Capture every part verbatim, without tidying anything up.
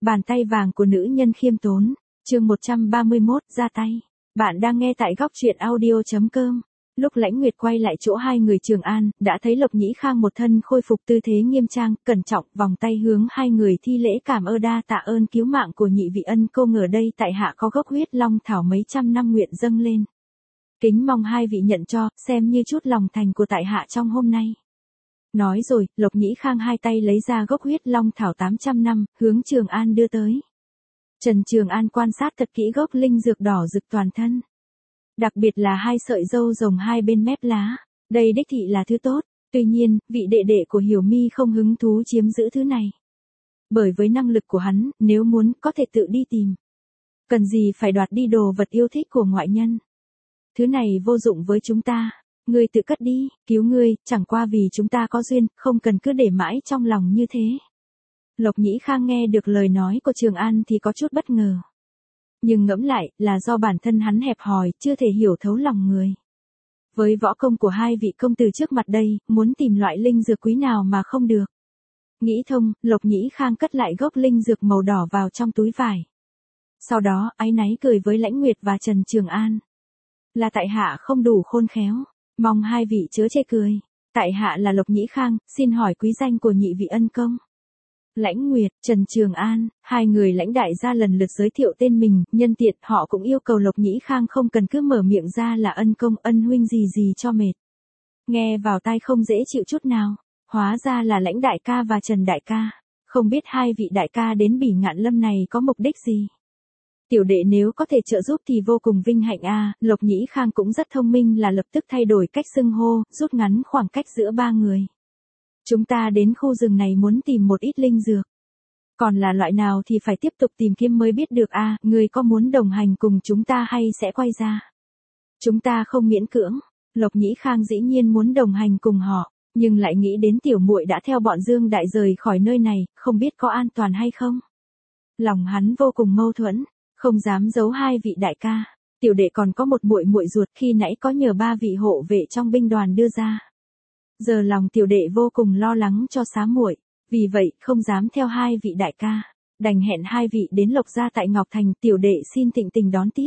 Bàn tay vàng của nữ nhân khiêm tốn. Chương một trăm ba mươi mốt, ra tay. Bạn đang nghe tại góc truyện audio chấm com. Lúc Lãnh Nguyệt quay lại chỗ hai người Trường An, đã thấy Lộc Nhĩ Khang một thân khôi phục tư thế nghiêm trang, cẩn trọng, vòng tay hướng hai người thi lễ cảm ơn đa tạ ơn cứu mạng của nhị vị ân cô, ngờ đây tại hạ có gốc huyết long thảo mấy trăm năm nguyện dâng lên. Kính mong hai vị nhận cho, xem như chút lòng thành của tại hạ trong hôm nay. Nói rồi, Lộc Nhĩ Khang hai tay lấy ra gốc huyết long thảo tám trăm năm, hướng Trường An đưa tới. Trần Trường An quan sát thật kỹ gốc linh dược đỏ rực toàn thân. Đặc biệt là hai sợi râu rồng hai bên mép lá. Đây đích thị là thứ tốt, tuy nhiên, vị đệ đệ của Hiểu Mi không hứng thú chiếm giữ thứ này. Bởi với năng lực của hắn, nếu muốn, có thể tự đi tìm. Cần gì phải đoạt đi đồ vật yêu thích của ngoại nhân. Thứ này vô dụng với chúng ta. Ngươi tự cất đi, cứu ngươi, chẳng qua vì chúng ta có duyên, không cần cứ để mãi trong lòng như thế. Lộc Nhĩ Khang nghe được lời nói của Trường An thì có chút bất ngờ. Nhưng ngẫm lại, là do bản thân hắn hẹp hòi, chưa thể hiểu thấu lòng người. Với võ công của hai vị công tử trước mặt đây, muốn tìm loại linh dược quý nào mà không được. Nghĩ thông, Lộc Nhĩ Khang cất lại gốc linh dược màu đỏ vào trong túi vải. Sau đó, áy náy cười với Lãnh Nguyệt và Trần Trường An. Là tại hạ không đủ khôn khéo. Mong hai vị chớ chê cười. Tại hạ là Lộc Nhĩ Khang, xin hỏi quý danh của nhị vị ân công. Lãnh Nguyệt, Trần Trường An, hai người lãnh đại gia lần lượt giới thiệu tên mình, nhân tiện họ cũng yêu cầu Lộc Nhĩ Khang không cần cứ mở miệng ra là ân công ân huynh gì gì cho mệt. Nghe vào tai không dễ chịu chút nào, hóa ra là Lãnh đại ca và Trần đại ca, không biết hai vị đại ca đến Bỉ Ngạn Lâm này có mục đích gì. Tiểu đệ nếu có thể trợ giúp thì vô cùng vinh hạnh a. À. Lộc Nhĩ Khang cũng rất thông minh là lập tức thay đổi cách xưng hô, rút ngắn khoảng cách giữa ba người. Chúng ta đến khu rừng này muốn tìm một ít linh dược. Còn là loại nào thì phải tiếp tục tìm kiếm mới biết được a. À, người có muốn đồng hành cùng chúng ta hay sẽ quay ra? Chúng ta không miễn cưỡng. Lộc Nhĩ Khang dĩ nhiên muốn đồng hành cùng họ, nhưng lại nghĩ đến tiểu muội đã theo bọn Dương Đại rời khỏi nơi này, không biết có an toàn hay không. Lòng hắn vô cùng mâu thuẫn. Không dám giấu hai vị đại ca, tiểu đệ còn có một muội muội ruột khi nãy có nhờ ba vị hộ vệ trong binh đoàn đưa ra. Giờ lòng tiểu đệ vô cùng lo lắng cho xá muội, vì vậy không dám theo hai vị đại ca, đành hẹn hai vị đến Lộc gia tại Ngọc Thành, tiểu đệ xin thịnh tình đón tiếp.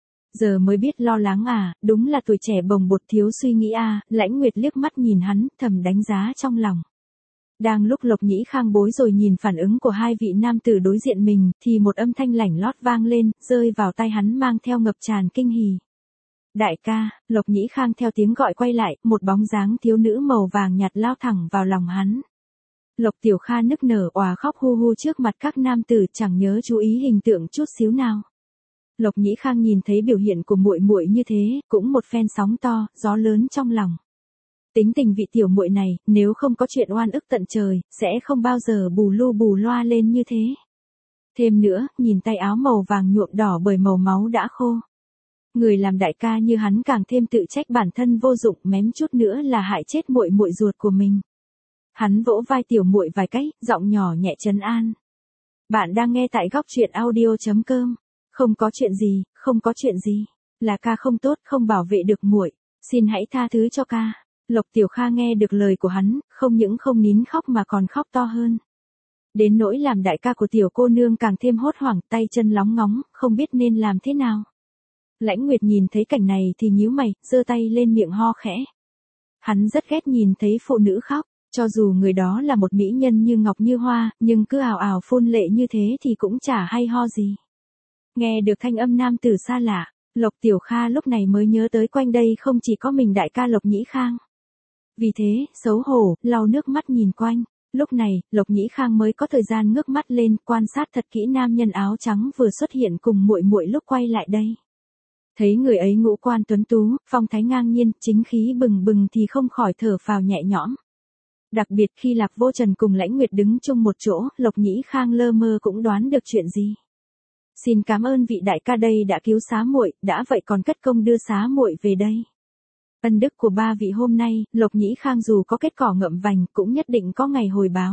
Giờ mới biết lo lắng à, đúng là tuổi trẻ bồng bột thiếu suy nghĩ a. À. Lãnh Nguyệt liếc mắt nhìn hắn, thầm đánh giá trong lòng. Đang lúc Lộc Nhĩ Khang bối rồi nhìn phản ứng của hai vị nam tử đối diện mình, thì một âm thanh lảnh lót vang lên, rơi vào tai hắn mang theo ngập tràn kinh hỉ. Đại ca, Lộc Nhĩ Khang theo tiếng gọi quay lại, một bóng dáng thiếu nữ màu vàng nhạt lao thẳng vào lòng hắn. Lộc Tiểu Kha nức nở òa khóc hu hu trước mặt các nam tử, chẳng nhớ chú ý hình tượng chút xíu nào. Lộc Nhĩ Khang nhìn thấy biểu hiện của muội muội như thế, cũng một phen sóng to, gió lớn trong lòng. Tính tình vị tiểu muội này, nếu không có chuyện oan ức tận trời, sẽ không bao giờ bù lu bù loa lên như thế. Thêm nữa, nhìn tay áo màu vàng nhuộm đỏ bởi màu máu đã khô. Người làm đại ca như hắn càng thêm tự trách bản thân vô dụng, mém chút nữa là hại chết muội muội ruột của mình. Hắn vỗ vai tiểu muội vài cái, giọng nhỏ nhẹ trấn an. Bạn đang nghe tại góc truyện audio chấm com. Không có chuyện gì, không có chuyện gì, là ca không tốt, không bảo vệ được muội, xin hãy tha thứ cho ca. Lộc Tiểu Kha nghe được lời của hắn, không những không nín khóc mà còn khóc to hơn. Đến nỗi làm đại ca của tiểu cô nương càng thêm hốt hoảng, tay chân lóng ngóng, không biết nên làm thế nào. Lãnh Nguyệt nhìn thấy cảnh này thì nhíu mày, giơ tay lên miệng ho khẽ. Hắn rất ghét nhìn thấy phụ nữ khóc, cho dù người đó là một mỹ nhân như ngọc như hoa, nhưng cứ ào ào phun lệ như thế thì cũng chả hay ho gì. Nghe được thanh âm nam tử xa lạ, Lộc Tiểu Kha lúc này mới nhớ tới quanh đây không chỉ có mình đại ca Lộc Nhĩ Khang. Vì thế, xấu hổ, lau nước mắt nhìn quanh. Lúc này, Lộc Nhĩ Khang mới có thời gian ngước mắt lên, quan sát thật kỹ nam nhân áo trắng vừa xuất hiện cùng muội muội lúc quay lại đây. Thấy người ấy ngũ quan tuấn tú, phong thái ngang nhiên, chính khí bừng bừng thì không khỏi thở phào nhẹ nhõm. Đặc biệt khi Lạc Vô Trần cùng Lãnh Nguyệt đứng chung một chỗ, Lộc Nhĩ Khang lơ mơ cũng đoán được chuyện gì. Xin cảm ơn vị đại ca đây đã cứu xá muội, đã vậy còn cất công đưa xá muội về đây. Ân đức của ba vị hôm nay, Lộc Nhĩ Khang dù có kết cỏ ngậm vành cũng nhất định có ngày hồi báo.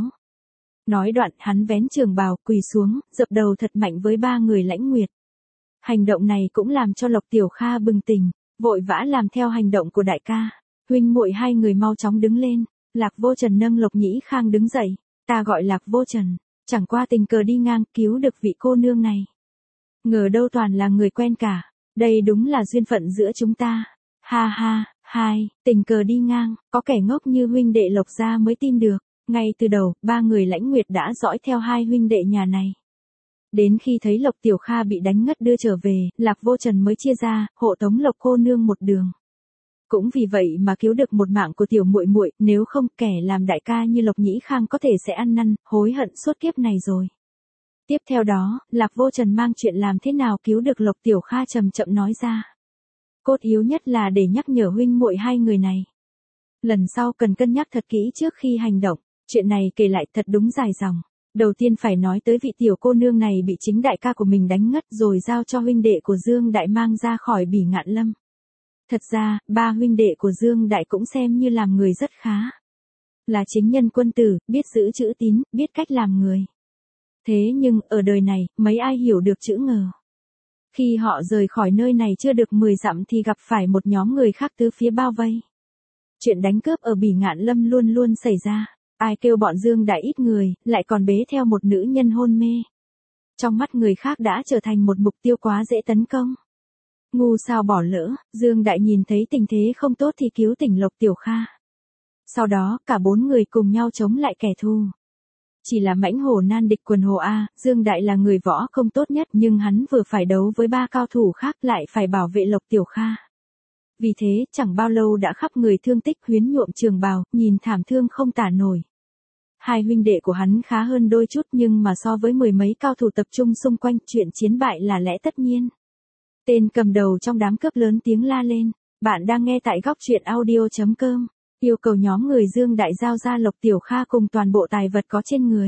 Nói đoạn hắn vén trường bào, quỳ xuống, dập đầu thật mạnh với ba người Lãnh Nguyệt. Hành động này cũng làm cho Lộc Tiểu Kha bừng tỉnh, vội vã làm theo hành động của đại ca. Huynh muội hai người mau chóng đứng lên. Lạc Vô Trần nâng Lộc Nhĩ Khang đứng dậy. Ta gọi Lạc Vô Trần. Chẳng qua tình cờ đi ngang cứu được vị cô nương này. Ngờ đâu toàn là người quen cả. Đây đúng là duyên phận giữa chúng ta. Ha ha, hai, tình cờ đi ngang, có kẻ ngốc như huynh đệ Lộc gia mới tin được. Ngay từ đầu, ba người Lãnh Nguyệt đã dõi theo hai huynh đệ nhà này. Đến khi thấy Lộc Tiểu Kha bị đánh ngất đưa trở về, Lạc Vô Trần mới chia ra, hộ tống Lộc cô nương một đường. Cũng vì vậy mà cứu được một mạng của tiểu muội muội, nếu không kẻ làm đại ca như Lộc Nhĩ Khang có thể sẽ ăn năn, hối hận suốt kiếp này rồi. Tiếp theo đó, Lạc Vô Trần mang chuyện làm thế nào cứu được Lộc Tiểu Kha chậm chậm nói ra. Cốt yếu nhất là để nhắc nhở huynh muội hai người này. Lần sau cần cân nhắc thật kỹ trước khi hành động, chuyện này kể lại thật đúng dài dòng. Đầu tiên phải nói tới vị tiểu cô nương này bị chính đại ca của mình đánh ngất rồi giao cho huynh đệ của Dương Đại mang ra khỏi Bỉ Ngạn Lâm. Thật ra, ba huynh đệ của Dương Đại cũng xem như làm người rất khá. Là chính nhân quân tử, biết giữ chữ tín, biết cách làm người. Thế nhưng, ở đời này, mấy ai hiểu được chữ ngờ. Khi họ rời khỏi nơi này chưa được mười dặm thì gặp phải một nhóm người khác tứ phía bao vây. Chuyện đánh cướp ở Bỉ Ngạn Lâm luôn luôn xảy ra. Ai kêu bọn Dương Đại ít người, lại còn bế theo một nữ nhân hôn mê. Trong mắt người khác đã trở thành một mục tiêu quá dễ tấn công. Ngu sao bỏ lỡ, Dương Đại nhìn thấy tình thế không tốt thì cứu tỉnh Lộc Tiểu Kha. Sau đó, cả bốn người cùng nhau chống lại kẻ thù. Chỉ là mãnh hổ nan địch quần hồ A, Dương Đại là người võ không tốt nhất nhưng hắn vừa phải đấu với ba cao thủ khác lại phải bảo vệ Lộc Tiểu Kha. Vì thế, chẳng bao lâu đã khắp người thương tích huyến nhuộm trường bào, nhìn thảm thương không tả nổi. Hai huynh đệ của hắn khá hơn đôi chút nhưng mà so với mười mấy cao thủ tập trung xung quanh chuyện chiến bại là lẽ tất nhiên. Tên cầm đầu trong đám cướp lớn tiếng la lên, bạn đang nghe tại góc truyện audio.com, yêu cầu nhóm người Dương Đại giao ra Lộc Tiểu Kha cùng toàn bộ tài vật có trên người.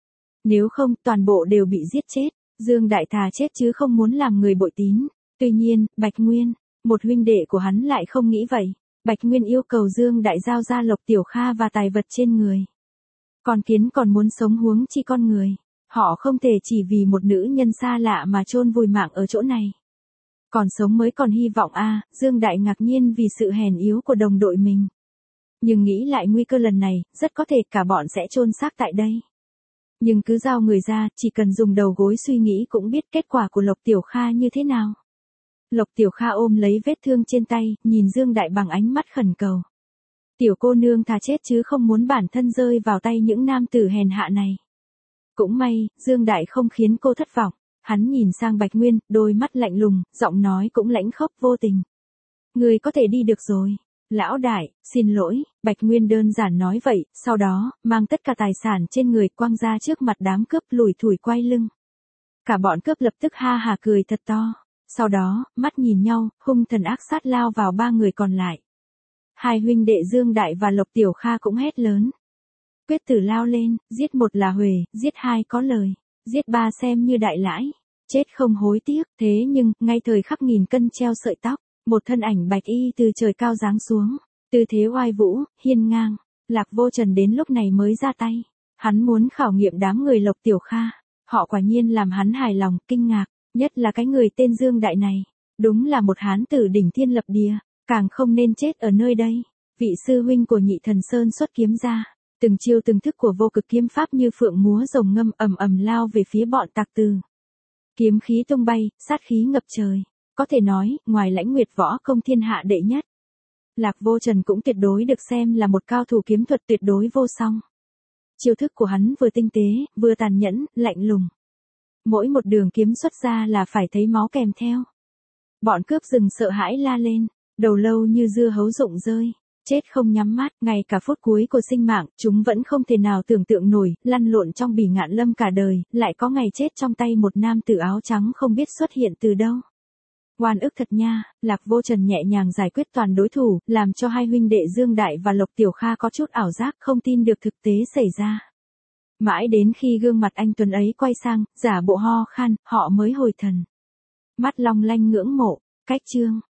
Nếu không, toàn bộ đều bị giết chết, Dương Đại thà chết chứ không muốn làm người bội tín. Tuy nhiên, Bạch Nguyên, một huynh đệ của hắn lại không nghĩ vậy. Bạch Nguyên yêu cầu Dương Đại giao ra Lộc Tiểu Kha và tài vật trên người. Con kiến còn muốn sống huống chi con người. Họ không thể chỉ vì một nữ nhân xa lạ mà chôn vùi mạng ở chỗ này. Còn sống mới còn hy vọng a, à, Dương Đại ngạc nhiên vì sự hèn yếu của đồng đội mình. Nhưng nghĩ lại nguy cơ lần này, rất có thể cả bọn sẽ chôn xác tại đây. Nhưng cứ giao người ra, chỉ cần dùng đầu gối suy nghĩ cũng biết kết quả của Lộc Tiểu Kha như thế nào. Lộc Tiểu Kha ôm lấy vết thương trên tay, nhìn Dương Đại bằng ánh mắt khẩn cầu. Tiểu cô nương thà chết chứ không muốn bản thân rơi vào tay những nam tử hèn hạ này. Cũng may, Dương Đại không khiến cô thất vọng. Hắn nhìn sang Bạch Nguyên, đôi mắt lạnh lùng, giọng nói cũng lãnh khốc vô tình. Người có thể đi được rồi. Lão đại, xin lỗi, Bạch Nguyên đơn giản nói vậy, sau đó, mang tất cả tài sản trên người quăng ra trước mặt đám cướp lủi thủi quay lưng. Cả bọn cướp lập tức ha hà cười thật to. Sau đó, mắt nhìn nhau, hung thần ác sát lao vào ba người còn lại. Hai huynh đệ Dương Đại và Lộc Tiểu Kha cũng hét lớn. Quyết tử lao lên, giết một là huề, giết hai có lời, giết ba xem như đại lãi, chết không hối tiếc. Thế nhưng, ngay thời khắc nghìn cân treo sợi tóc, một thân ảnh bạch y từ trời cao giáng xuống, tư thế oai vũ, hiên ngang. Lạc Vô Trần đến lúc này mới ra tay. Hắn muốn khảo nghiệm đám người Lộc Tiểu Kha. Họ quả nhiên làm hắn hài lòng, kinh ngạc, nhất là cái người tên Dương Đại này. Đúng là một hán tử đỉnh thiên lập địa, càng không nên chết ở nơi đây. Vị sư huynh của Nhị Thần Sơn xuất kiếm ra, từng chiêu từng thức của vô cực kiếm pháp như phượng múa rồng ngâm ầm ầm lao về phía bọn tặc tử. Kiếm khí tung bay, sát khí ngập trời. Có thể nói, ngoài Lãnh Nguyệt võ công thiên hạ đệ nhất, Lạc Vô Trần cũng tuyệt đối được xem là một cao thủ kiếm thuật tuyệt đối vô song. Chiêu thức của hắn vừa tinh tế, vừa tàn nhẫn, lạnh lùng. Mỗi một đường kiếm xuất ra là phải thấy máu kèm theo. Bọn cướp rừng sợ hãi la lên, đầu lâu như dưa hấu rụng rơi, chết không nhắm mắt. Ngay cả phút cuối của sinh mạng, chúng vẫn không thể nào tưởng tượng nổi, lăn lộn trong Bỉ Ngạn Lâm cả đời, lại có ngày chết trong tay một nam tử áo trắng không biết xuất hiện từ đâu. Oan ức thật nha. Lạc Vô Trần nhẹ nhàng giải quyết toàn đối thủ, làm cho hai huynh đệ Dương Đại và Lộc Tiểu Kha có chút ảo giác không tin được thực tế xảy ra. Mãi đến khi gương mặt anh tuấn ấy quay sang, giả bộ ho khan, họ mới hồi thần. Mắt long lanh ngưỡng mộ, cách chương.